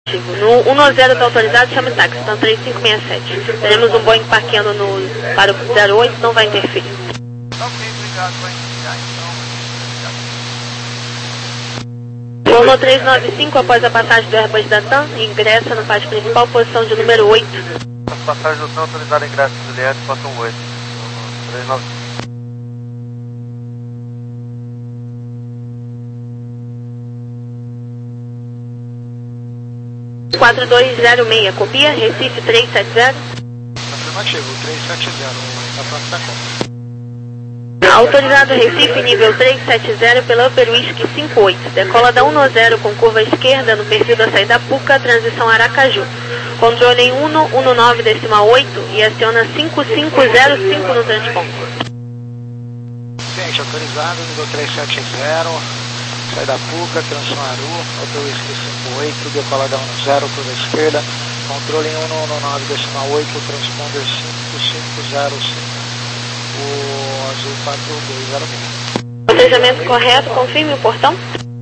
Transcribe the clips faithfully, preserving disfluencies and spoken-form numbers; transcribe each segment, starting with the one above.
No um nove zero está autorizado, chama o táxi, então três cinco seis sete. Teremos um Boeing parqueando no para o zero oito, não vai interferir. Ok, obrigado, vai iniciar então. Voo trezentos e noventa e cinco, após a passagem do Airbus da TAM, ingressa no pátio principal, posição de número oito. As passagens do TAM autorizadas em ingresso de Juliette, passam oito. trezentos e noventa e cinco. quatro dois zero seis, copia, Recife trezentos e setenta. Afirmativo, trezentos e setenta, na frente da conta. Autorizado Recife, nível trezentos e setenta pela Upper Whisky cinquenta e oito. Decola da cento e dez com curva esquerda no perfil da saída Puca, transição Aracaju. Controle em cento e nove decimal oito e aciona cinco cinco zero cinco no transponder. Gente, autorizado, nível trezentos e setenta, saída Puca, transição Aru, Upper Whisky cinquenta e oito, decola da cento e dez, curva esquerda, controle em cento e nove decimal oito, transponder cinco cinco zero cinco. O azul quatro dois zero seis. Cotejamento correto, confirme o portão.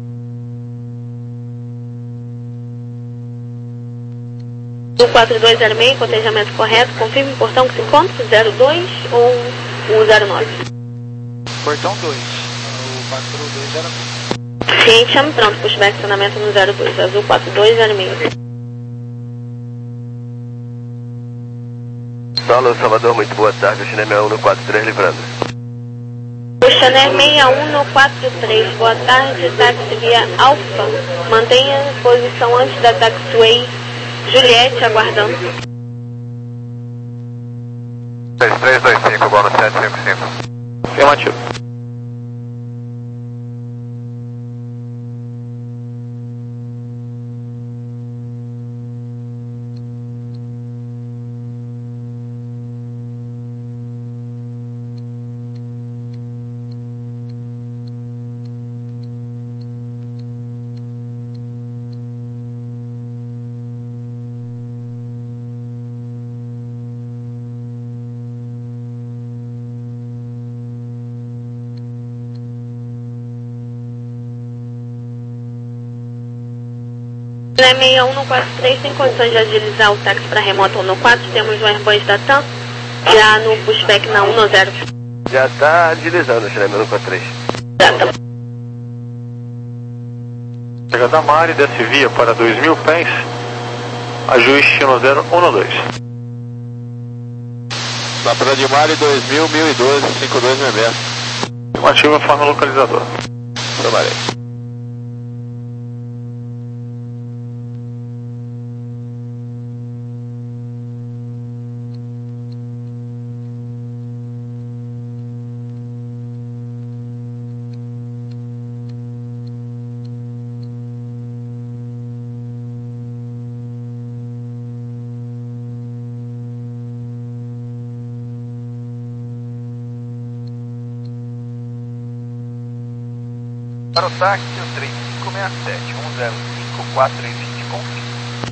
O quatro dois zero seis, cotejamento correto, confirme o portão que se encontra, zero dois ou o zero nove? Portão dois, o quatro dois zero seis. Ciente, chame pronto, pushback estacionamento no zero dois, azul quatro dois zero seis. Alô, Salvador, muito boa tarde, o China seis um no quatro três livrando. O Chanel seis um no quatro três, boa tarde, táxi via Alfa, mantenha posição antes da taxiway Juliette, aguardando. três três dois cinco, igual no sete cinco cinco. Afirmativo. seis um no quatro três, tem condições de agilizar o táxi para remoto no quatro, temos o Airbus da TAM, já no pushback na cento e dez. Já está agilizando o China seis um no quatro três. Já tá. Chegada da Mari, desce via para dois mil pés, ajuste no zero um dois. Na Praia de Mari, dois mil, mil e doze, cinquenta e dois meia meia. Afirmativo em forma localizadora. Trabalhei. Para o táxi, o três cinco seis sete, um zero cinco, quatro dois zero, confirme.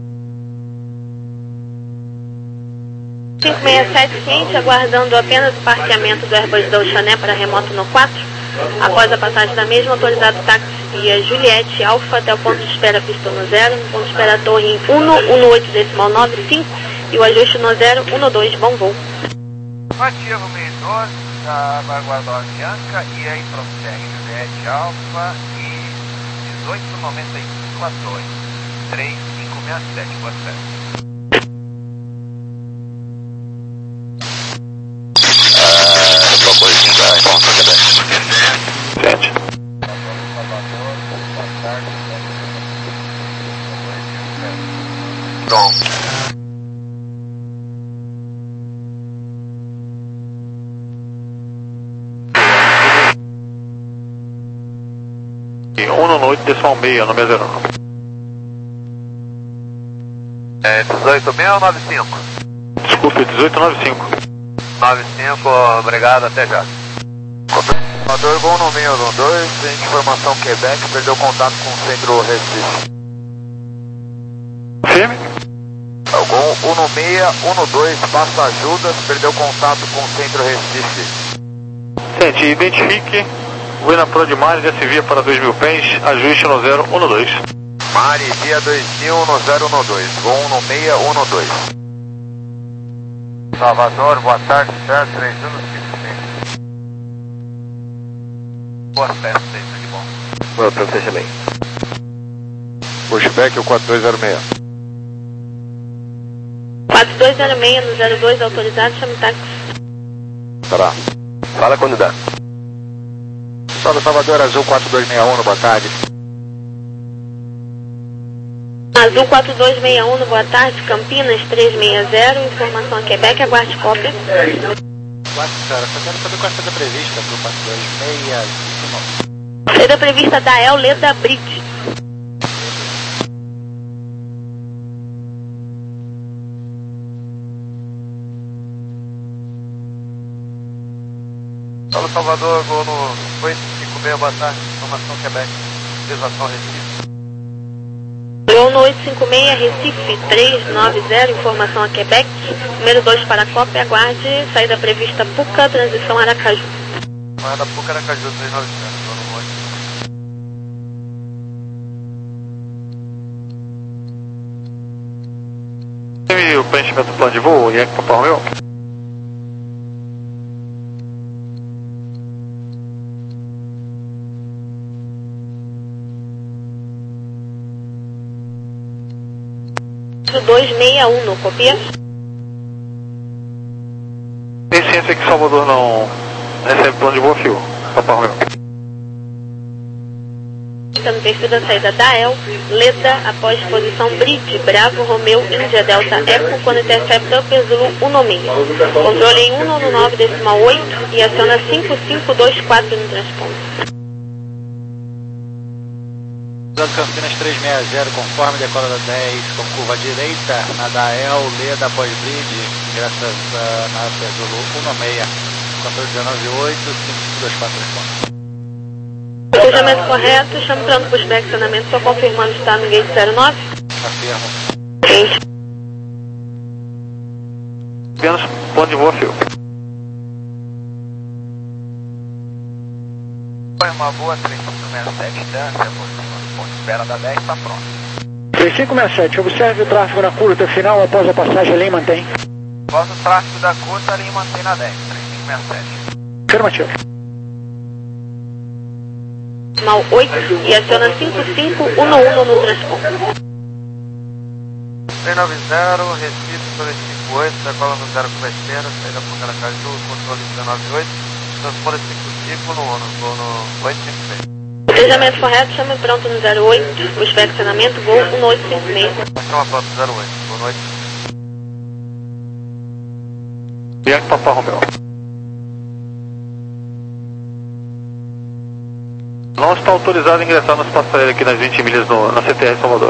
cinco seis sete ciente, aguardando apenas o parqueamento do Airbus da Chanel para remoto no quatro. Após a passagem da mesma, autorizado o táxi via Juliette Alfa até o ponto de espera pista no zero, no ponto de espera torre em cento e dezoito decimal nove cinco e o ajuste no zero um dois, bom voo. Ativo meio doze, da Vanguarda Bianca e aí prossegue Juliette Alfa e dezoito noventa e cinco a dois, três cinco seis sete, boa tarde. Sete. Bom. E um oito decimal meia no zero nove. É dezoito seis ou nove cinco? Desculpe, dezoito nove cinco. nove cinco, obrigado, até já. Motor Gol no meio um dois, informação Quebec, perdeu contato com o centro Recife. Firme? Gol um seis, um dois, passa ajudas, perdeu contato com o centro Recife. Sente, identifique, vou na Praia de Mari, desce via para dois mil pés, ajuste no zero um dois. Mari, via dois mil no zero um dois, voo um seis um dois. Salvador, boa tarde, certo, três um cinco cinco. Boas festas, tudo de bom. Boa, pra você também. Pushback, o quatro dois zero seis. quatro dois zero seis no zero dois autorizado, chame táxi. Tá. Fala quando dá. Salve Salvador, Azul quatro dois seis um, boa tarde. Azul quatro dois seis um, boa tarde, Campinas três seis zero, informação a Quebec, aguarde cópia. quatro zero, só quero saber qual é a saída prevista para o quatro dois seis um. Saída prevista da El Leda Bridge. Salve Salvador, voo no oito cinco seis, boa tarde, informação Quebec, desviação Recife. Voo no oito cinco seis, Recife três nove zero, informação a Quebec, número dois para a cópia, aguarde, saída prevista Puca, transição Aracaju. Manda Puca, Aracaju três nove zero, voo no oito. E o preenchimento do plano de voo, Yankee Papa Romeo? dois seis um, no copia? Tem ciência que Salvador não recebe plano de voo fio, Papa Romeo. No perfil da saída da El, Leda, após posição Bridge, Bravo, Romeu, Índia, Delta, Eco, quando intercepta Upper Zulu um seis. Controle em um nove decimal oito e aciona cinco cinco dois quatro no transponder. Campinas três seis zero, conforme, decola da dez, com curva direita, na da El, Leda, após bridge, ingressa uh, na Upper Zulu um seis, controle dezenove oito, cinco cinco dois quatro responde. Fechamento correto, chame pronto para o estacionamento, só confirmando que está no gate zero nove. Afirmo. Gente. Apenas plano de voo fio. Foi uma boa, três cinco seis sete, distância, ponto de espera da dez, está pronto. três cinco seis sete, observe o tráfego na curta final após a passagem ali, mantém. Após o tráfego da curta, ali mantém na dez, três cinco seis sete. Afirmativo. Mal oito e aciona cinco cinco um um no transponder. três nove zero, Recife, dois cinco oito, decola no zero curva esquerda, saída por Caracaju, controle dezenove oito, transponder cinco cinco no ONU, vou no oito cinco seis. Fechamento correto, chame pronto no zero oito, busca estacionamento, voo um oito cinco seis. Chama pronto zero oito, boa noite. Yankee Papa Romeo. Não está autorizado a ingressar nos passageiros aqui nas vinte milhas no, na C T R Salvador.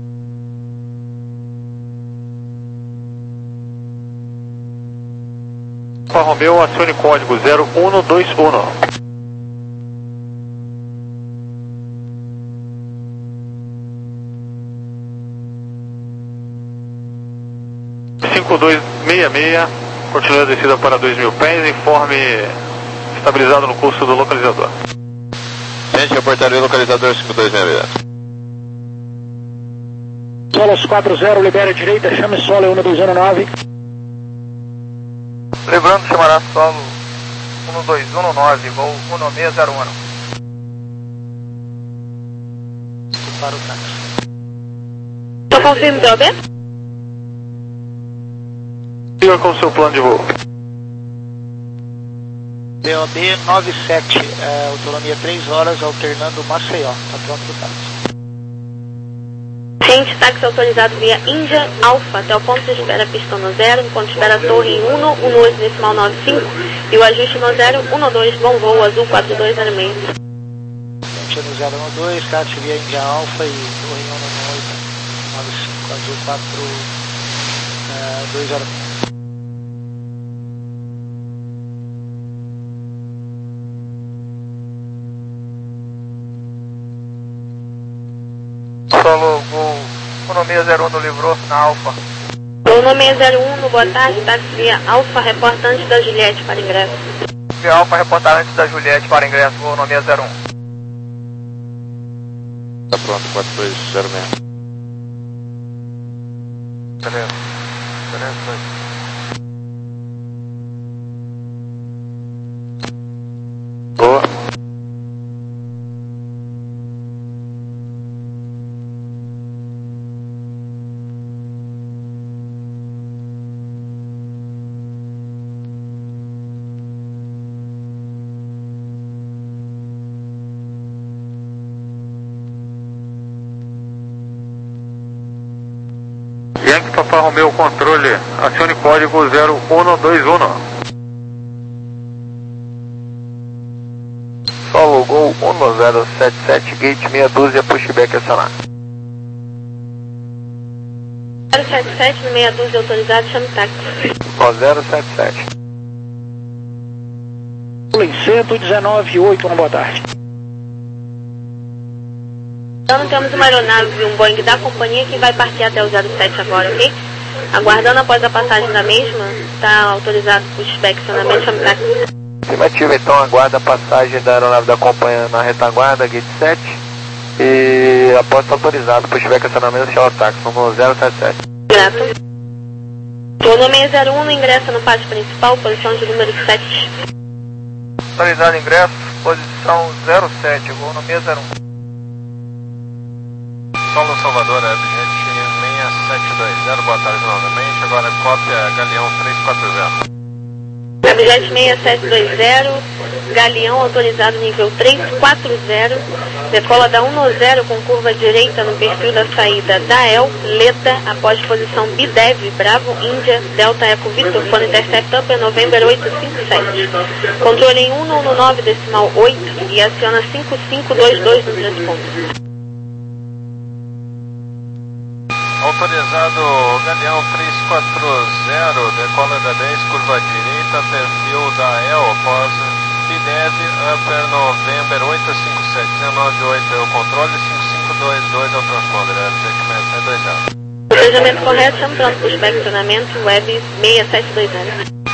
Papa Romeo, acione código zero um dois um. cinco dois seis seis, continue a descida para dois mil pés, informe estabilizado no curso do localizador. Gente, reportaria localizador cinco dois seis seis. Solos quatro zero, libera a direita, chame solo um dois um nove. Lembrando, chamará solo um dois um nove, voo um seis zero um. Para o táxi. Só confirme, D O B? Siga com o seu plano de voo. D O B nove sete, é, autonomia três horas, alternando Maceió. Está pronto para o táxi. Gente, táxi autorizado via Índia Alfa até o ponto de espera pista no zero, ponto de espera torre em um um oito decimal nove cinco e o ajuste no zero um dois, bom voo, azul quatro dois zero seis. Gente no zero um dois, táxi via Índia Alfa e torre em um um oito nove cinco, azul quatro dois zero seis. Solo voo um seis zero um do Livrou, na Alfa. Voo no seis zero um, boa tarde, táxi via Alfa, reporta antes da Juliette para ingresso. Via Alfa, reportar antes da Juliette para ingresso, voo no seis zero um. Tá pronto, quatro dois zero seis. Beleza. Beleza, dois. Boa. Yankee Papa Romeo controle, acione código zero um dois um. Solo Gol um zero sete sete, gate meia dúzia, pushback acionar. zero sete sete, no meia dúzia autorizado, chame táxi. Ó, zero sete sete. Em cento e dezenove, oito, uma boa tarde. Então temos uma aeronave e um Boeing da companhia que vai partir até o zero sete agora, ok? Aguardando após a passagem da mesma, está autorizado o pushback, acionamento, chame táxi. Estimativa, então, aguarda a passagem da aeronave da companhia na retaguarda, gate sete. E após está autorizado, pushback acionamento, chama táxi, no zero sete sete. Grato. Voo seis zero um, ingressa no pátio principal, posição de número sete. Autorizado ingresso, posição zero sete, voo no seis zero um. Solo Salvador, Abjet seis sete dois zero, boa tarde novamente, agora cópia Galeão três quatro zero. Abjet seis sete dois zero, Galeão autorizado nível três quatro zero, decola da um zero com curva direita no perfil da saída da E L, Leda, após posição B D E V, Bravo, Índia, Delta Eco Victor, Fone Intercept Upper, November oito cinco sete. Controle em um um nove decimal oito e aciona cinco cinco dois dois no transponder. Autorizado Galeão três quatro zero, decola da dez, curva direita, perfil da E L, após B D E V, Upper November oito cinco sete, dezenove oito é o controle, cinco cinco dois dois é o transponder, F J seis dois zero. Procedimento correto, chame pronto, pushback, acionamento, web seis sete dois zero.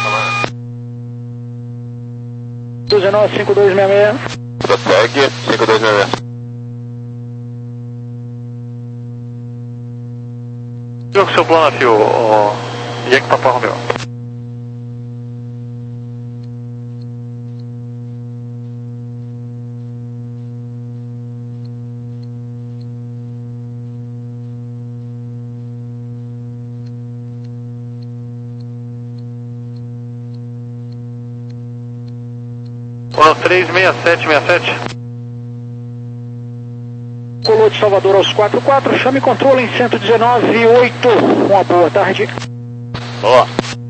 dezenove cinco dois seis seis. Prossegue, cinco dois seis seis. Jogo com seu plano a fio, o Yankee Papa Romeo. um três seis sete seis sete. Colou de Salvador aos quatro quatro, chame controle em cento e dezenove, oito. Uma boa tarde. Boa.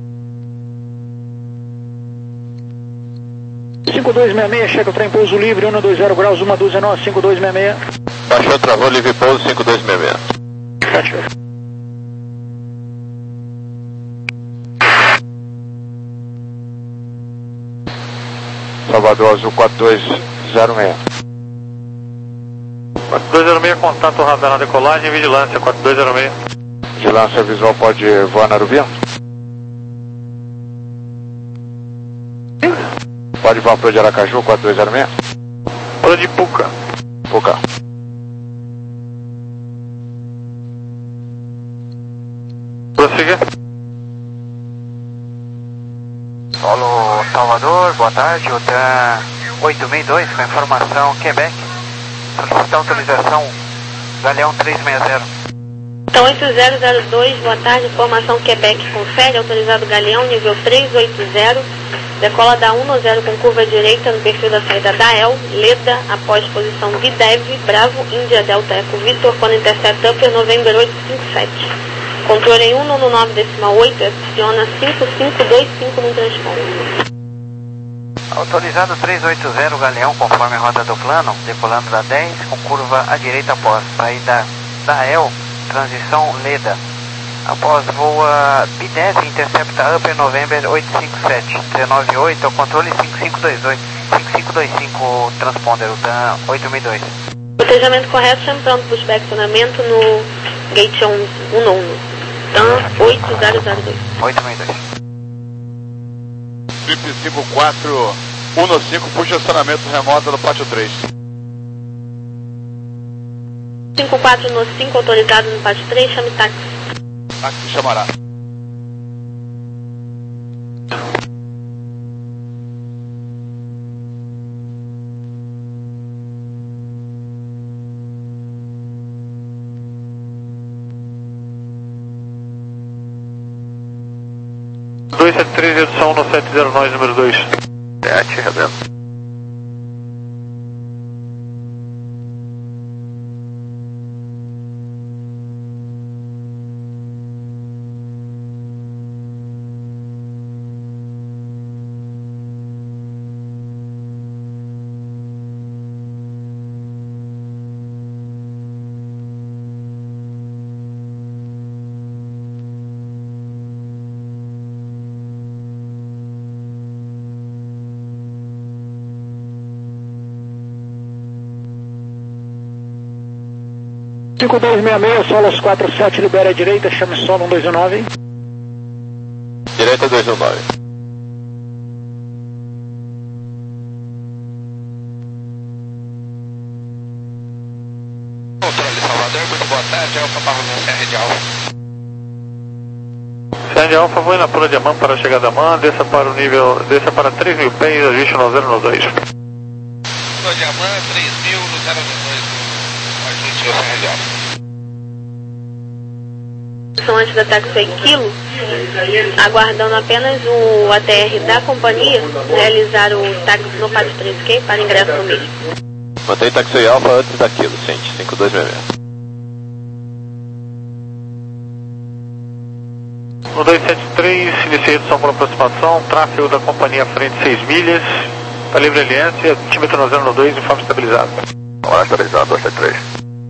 cinco dois seis seis, chega o trem pouso livre, um dois zero graus, uma dúzia nove, cinco dois seis seis. Baixou, travou, livre pouso, cinco dois seis seis. Fechou. Salvador Azul quatro dois zero seis. quatro dois zero seis, contato radar na decolagem, vigilância, quatro dois zero seis. Vigilância visual pode voar na Arubia? Pode voar para o de Aracaju, quatro dois zero seis? Para de Puca. Puca. Prosseguir. Solo Salvador, boa tarde, o TRAN oito seis dois com informação Quebec. Solicita autorização Galeão três seis zero. Então oito zero zero dois, boa tarde, informação Quebec, confere, autorizado Galeão, nível três oito zero, decola da um zero com curva direita no perfil da saída da E L, Leda, após posição B D E V, Bravo, Índia, Delta Eco Victor, Fone Intercept Upper, November oito cinco sete. Controle em um um nove decimal oito, aciona cinco cinco dois cinco no transponder. Autorizado três oito zero, Galeão, conforme a rota do plano, decolando da dez, com curva à direita após saída da E L, transição Leda. Após voa B D E V, intercepta Upper November oito cinco sete, dezenove oito, é o controle cinco cinco dois dois, cinco cinco dois cinco, transponder, o TRAN oito seis dois. Protejamento correto, chame pronto, pushback, acionamento no gate um um, TRAN oito zero zero dois. oito seis dois. Trip cinco quatro um cinco, puxa acionamento remoto no pátio três. cinco quatro no cinco, autorizado no pátio três, chame táxi. Táxi chamará. dois sete três, redução no sete zero nove, número dois. sete, redendo. cinco dois seis seis, solos quatro sete, libera a direita, chame solo um dois um nove. Direita dois um nove. Controle Salvador, muito boa tarde, Alfa Barro no C R de Alfa. C R de Alfa, vou na pura de Man para a chegada Man, desça para o nível, desça para três mil pés, ajuste no zero no dois. Pura de Man, três mil no zero no dois, ajuste no C R de Alfa. Antes da táxi Quilo, aguardando apenas o A T R da companhia realizar o táxi no pátio três, ok? Para ingresso no mesmo. Mantém táxi Alfa antes daquilo, sente, cinco dois seis seis. No dois sete três, iniciei redução por aproximação, tráfego da companhia à frente seis milhas, para livre aliança, tímetro no zero no dois, informe estabilizado. Hora estabilizado, dois sete três.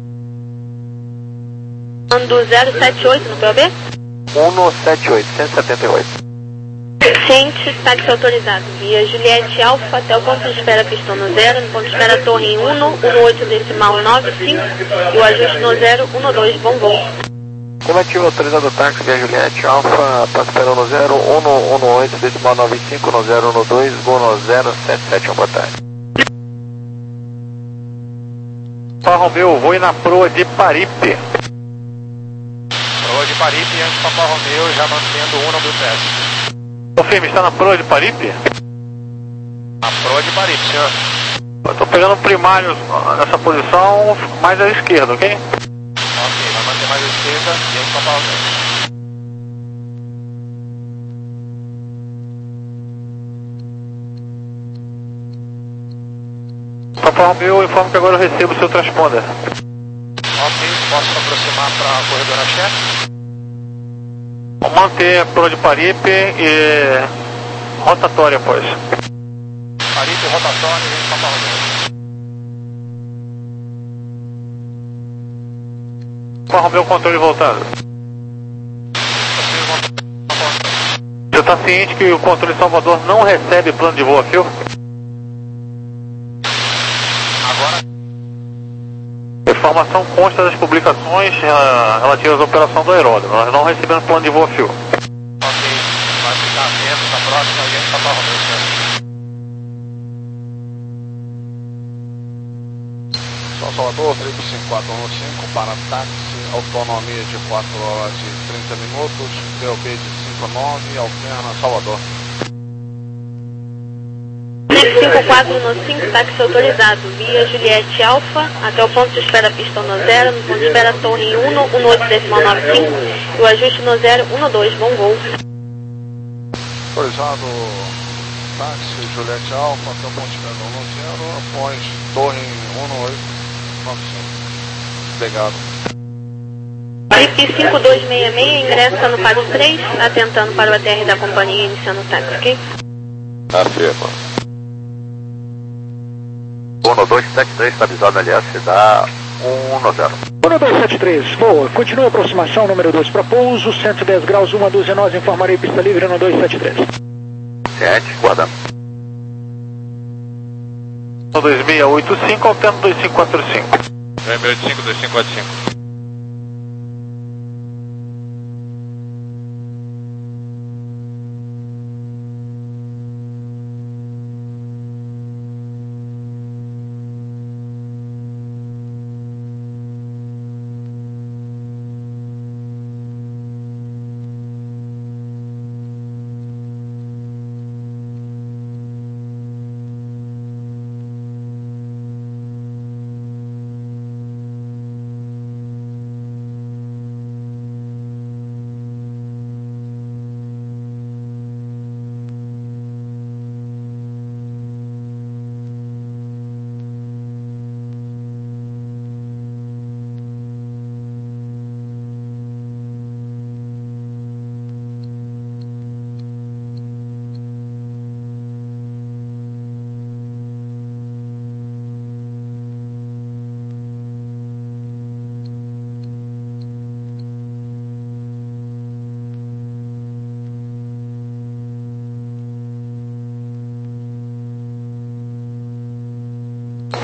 Do zero sete oito no P O B? um sete oito, cento e setenta e oito. Ciente, táxi autorizado. Via Juliette Alfa até o ponto de espera pistão no zero, no ponto de espera torre em um, um oito decimal nove cinco e o ajuste no zero, um dois, bom voo. Coletivo autorizado o táxi via Juliette Alfa, está esperando no zero, um um oito decimal nove cinco, no zero um dois, voo no zero sete sete um, boa tarde. Alfa Romeu, vou na proa de Paripe. Proa de Paripe, antes Papa Romeu, já mantendo um no meu teste. Confirme, está na proa de Paripe? Na proa de Paripe, senhor. Eu estou pegando primários nessa posição, mais à esquerda, ok? Ok, vai manter mais à esquerda e antes Papa Romeu. Papa Romeu, informo que agora eu recebo o seu transponder. Ok, posso me aproximar para a corredora chefe? Vou manter a proa de Paripe e rotatória após. Paripe, rotatório e antes Papa Romeu. Papa Romeu, controle voltado. Você está ciente que o controle de Salvador não recebe plano de voo a fio? Agora? A informação consta das publicações uh, relativas à operação do aeródromo. Nós não recebemos plano de voo a fio. Ok, vai ficar atento na próxima e antes Papa Romeu, senhor. São Salvador, Felipe cinco quatro um cinco para táxi, autonomia de quatro horas e trinta minutos, P O B de cinco nove, alterna Salvador. cinco quatro no cinco, táxi autorizado. Via Juliette Alfa até o ponto de espera pistão no zero, no ponto de espera torre em um, um oito decimal nove cinco e o ajuste no zero, um dois, bom voo. Autorizado táxi Juliette Alfa até o ponto de espera no zero, após torre em um oito nove cinco. Obrigado. Felipe cinco dois seis seis, ingressa no pátio três, atentando para o A T R da companhia, iniciando o táxi, ok? Afirma. um dois sete três, estabilizado na L S, dá um zero. um dois sete três, boa. Continua a aproximação, número dois para pouso, cento e dez graus, uma dúzia, nós informarei pista livre no dois sete três. sete, guardando. dois seis oito cinco, alterno dois cinco quatro cinco. dois seis oito cinco, dois cinco quatro cinco.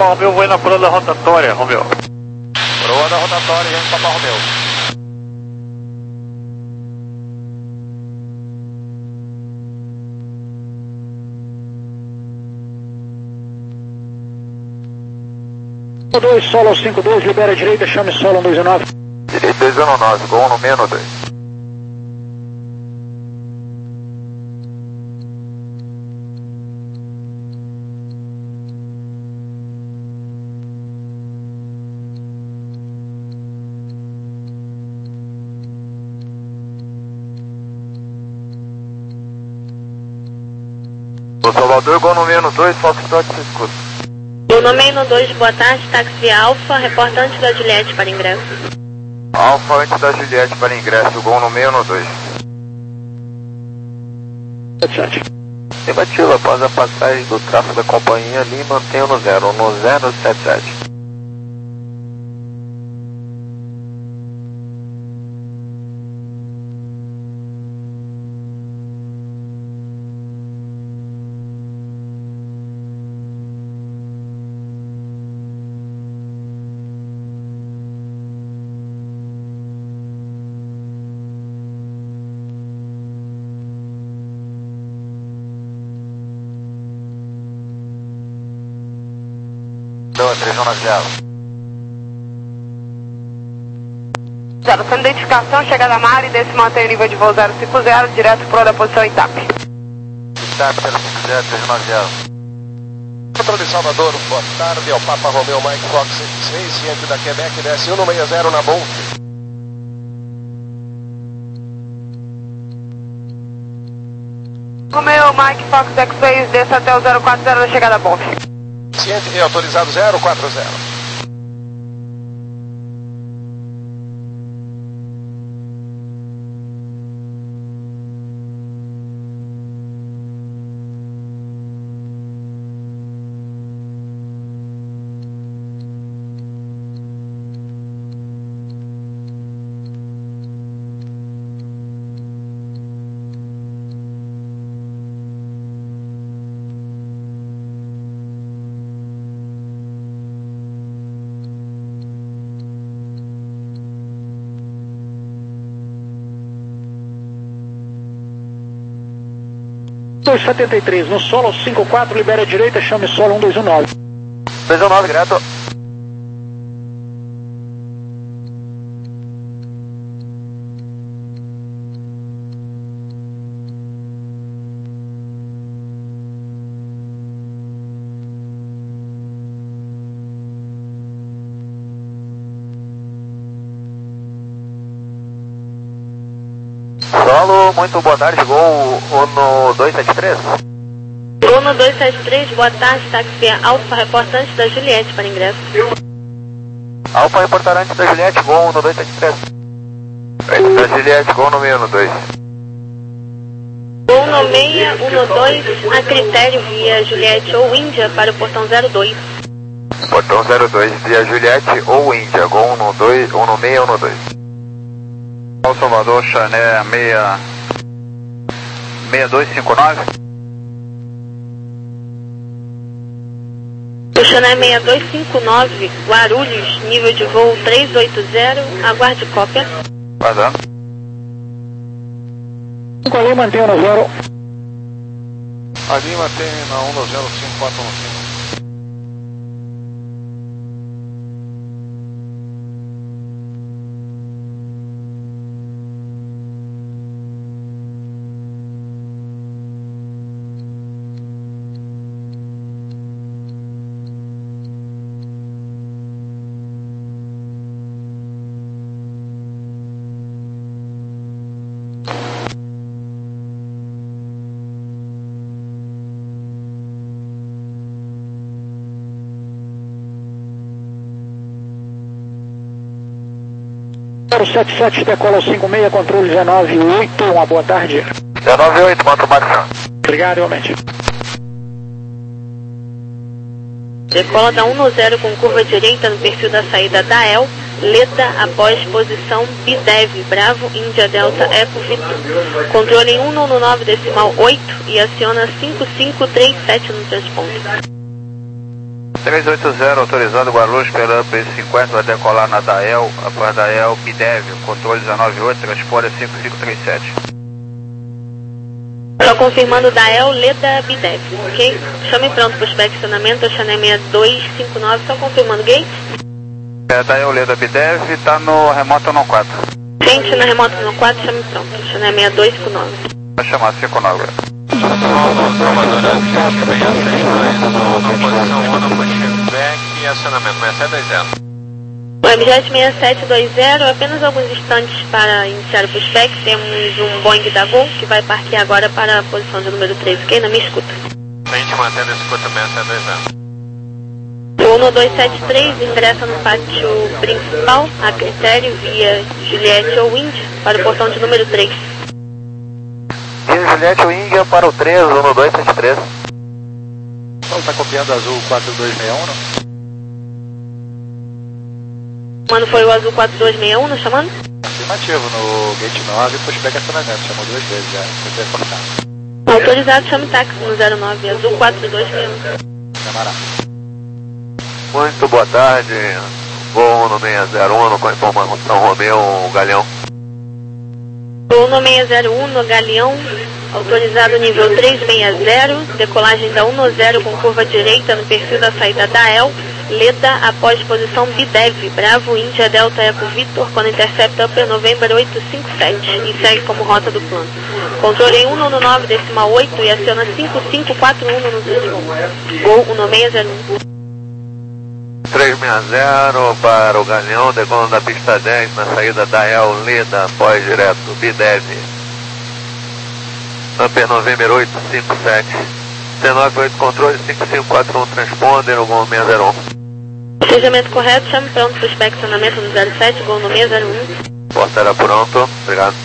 Papa Romeu, vou ir na proa da rotatória, Romeu. Proa da rotatória, Yankee Papa Romeu. dois, solo cinco dois, libera a direita, chame solo um dois nove. Direita dois um nove, gol no menos dois. O Salvador, gol no menos dois, Foxtrot, se escuta. Gol no menos dois, boa tarde, táxi via Alfa, reporta antes da Juliette para ingresso. Alfa antes da Juliette para ingresso, gol no menos dois. Negativa, após a passagem do tráfego da companhia ali, mantenha no zero, no zero sete sete. três um zero. Zero, sem identificação, chegada a Mari, desse mantém o nível de voo zero cinco zero, direto para a posição I T A P. I T A P zero cinco zero, três um zero. Controle Salvador, boa tarde, é o Papa Romeu Mike Fox seis, Yankee da Quebec, desce um sessenta na Bom. Romeu Mike Fox X seis, desça até o zero quatro zero da chegada a Bom. Ciente e autorizado zero quatro zero. dois setenta e três, no solo cinco quatro, libera a direita, chame solo um dois nove. dois um nove, direto. Solo, muito boa tarde, gol no dois sete três. Gol no dois sete três, boa tarde, táxi via Alfa, reporta antes da Juliette para ingresso. Alfa, reportar antes da Juliette, gol no dois sete três. Antes da Juliette, gol no menos dois. Gol no seis um dois, a critério via Juliette ou Índia para o portão zero dois. Portão zero dois, via Juliette ou Índia, gol no dois, um no seis um dois. O Salvador, Chané seis dois cinco nove. O Chané seis dois cinco nove, Guarulhos, nível de voo três oito zero, aguarde cópia. Guardando. cinco ali, mantenha no zero. Ali mantém na um no zero cinco quatro um cinco. zero sete sete, decola cinco seis, controle dezenove oito, uma boa tarde. dezenove oito, manda o Marcão. Obrigado, igualmente. Decola da um no zero com curva direita no perfil da saída da E L, Leda após posição Bidev, Bravo, Índia, Delta, Eco, Vitor. Controle em um no nove decimal oito e aciona cinco cinco três sete no transponto. três oito zero, autorizado Guarulhos pela P cinquenta, vai decolar na Dael, após Dael, Bidev, controle dezenove oito, transponder cinco cinco três sete. Só confirmando Dael, Leda, Bidev, ok? Chame pronto para o inspecionamento, Oxané seis dois cinco nove, só confirmando gate. É, Dael, Leda, Bidev, está no remoto no quatro. Gente, na remoto no quatro, chame pronto, Oxané seis dois cinco nove. Vai chamar cinco nove. Salvador Avianca, bem aceito, na posição um, no pushback e acionamento seis sete dois zero. Webjet seis sete dois zero, apenas alguns instantes para iniciar o pushback, temos um Boeing da Gol que vai parquear agora para a posição de número três, ok? Na minha escuta. Frente mantendo a escuta seis sete dois zero. O um dois sete três ingressa no pátio principal, a critério via Juliette ou Indy, para o portão de número três. Via Juliette ou Indy para o três, um dois sete três. Paulo está copiando azul quatro dois seis um, não? Quando foi o azul quatro dois seis um, não chamando? Afirmativo, no gate nove, pushback acionamento, chamou duas vezes já, foi cortado. Autorizado, chame táxi no zero nove, azul quatro dois seis um. Camarada. Muito boa tarde, voo no seis zero um, com informação Romeu, Galeão. Voo no seis zero um, no Galeão, autorizado nível três seis zero, decolagem da um zero com curva direita no perfil da saída da E L, Leda após posição Bidev, Bravo, Índia, Delta, Eco, Victor, quando intercepta Upper November oito cinco sete e segue como rota do plano. Controle em um nove nove decimal oito e aciona cinco cinco quatro um no Z um. Gol no seis zero um. três seis zero para o Galeão, decolando da pista dez na saída da E L, Leda, após direto, Bidev. Upper November oito cinco sete. dezenove oito controle, cinco cinco quatro um transponder, o Gol seis zero um. Procedimento correto, chame pronto para o inspecionamento no zero sete, Gol no seis zero um. Porteira pronto, obrigado.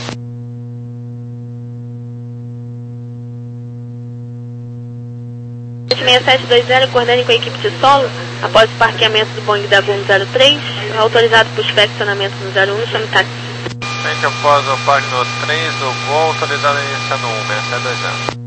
seis sete dois zero, coordene com a equipe de solo, após o parqueamento do Boeing da Gol no zero três, autorizado para o inspecionamento no zero um, chame táxi. Frente após o parque no três do Gol, autorizado a iniciar no um, seis sete dois zero.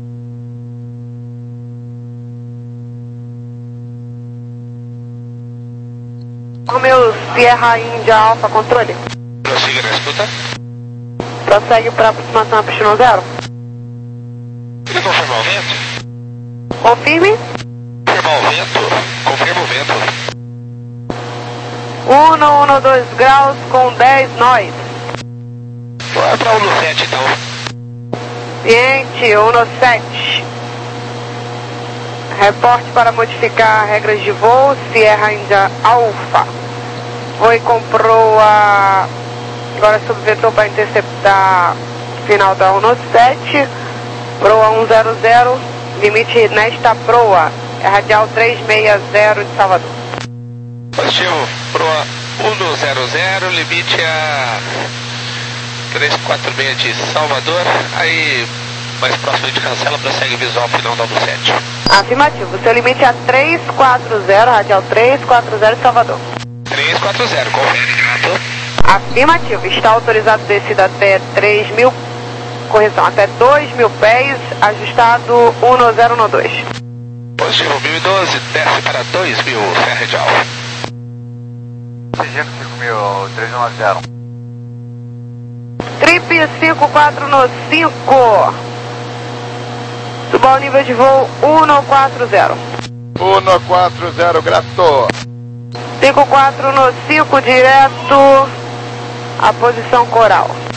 Romeu, Sierra Índia Alfa, controle. Prossiga na escuta. Prossegue para aproximação a Pistão Zero. Queria confirmar o vento? Confirme. Confirmar o vento? Confirma o vento. um dois graus com dez nós. Vai para o sete então. Ciente, um sete. Reporte para modificar regras de voo, Sierra Índia Alfa. Foi comprou a... Agora subvetor para interceptar final da um sete. Proa um zero zero, limite nesta proa. É radial três seis zero de Salvador. Positivo, proa um zero zero, limite a três quatro seis de Salvador. Aí, mais próximo de cancela, prossegue visual final da um sete. Afirmativo, seu limite é três quatro zero, radial três quatro zero de Salvador. três quatro zero, confere, gato. Afirmativo, está autorizado descida até três mil, correção, até dois mil pés, ajustado um zero um dois. Positivo, mil e doze, desce para dois mil, Serra de Alfa. C G cinco mil, três nove zero. Trip cinco quatro no cinco. Suba ao nível de voo um quatro zero. um quatro zero, grato. cinco quatro no cinco, direto à posição coral.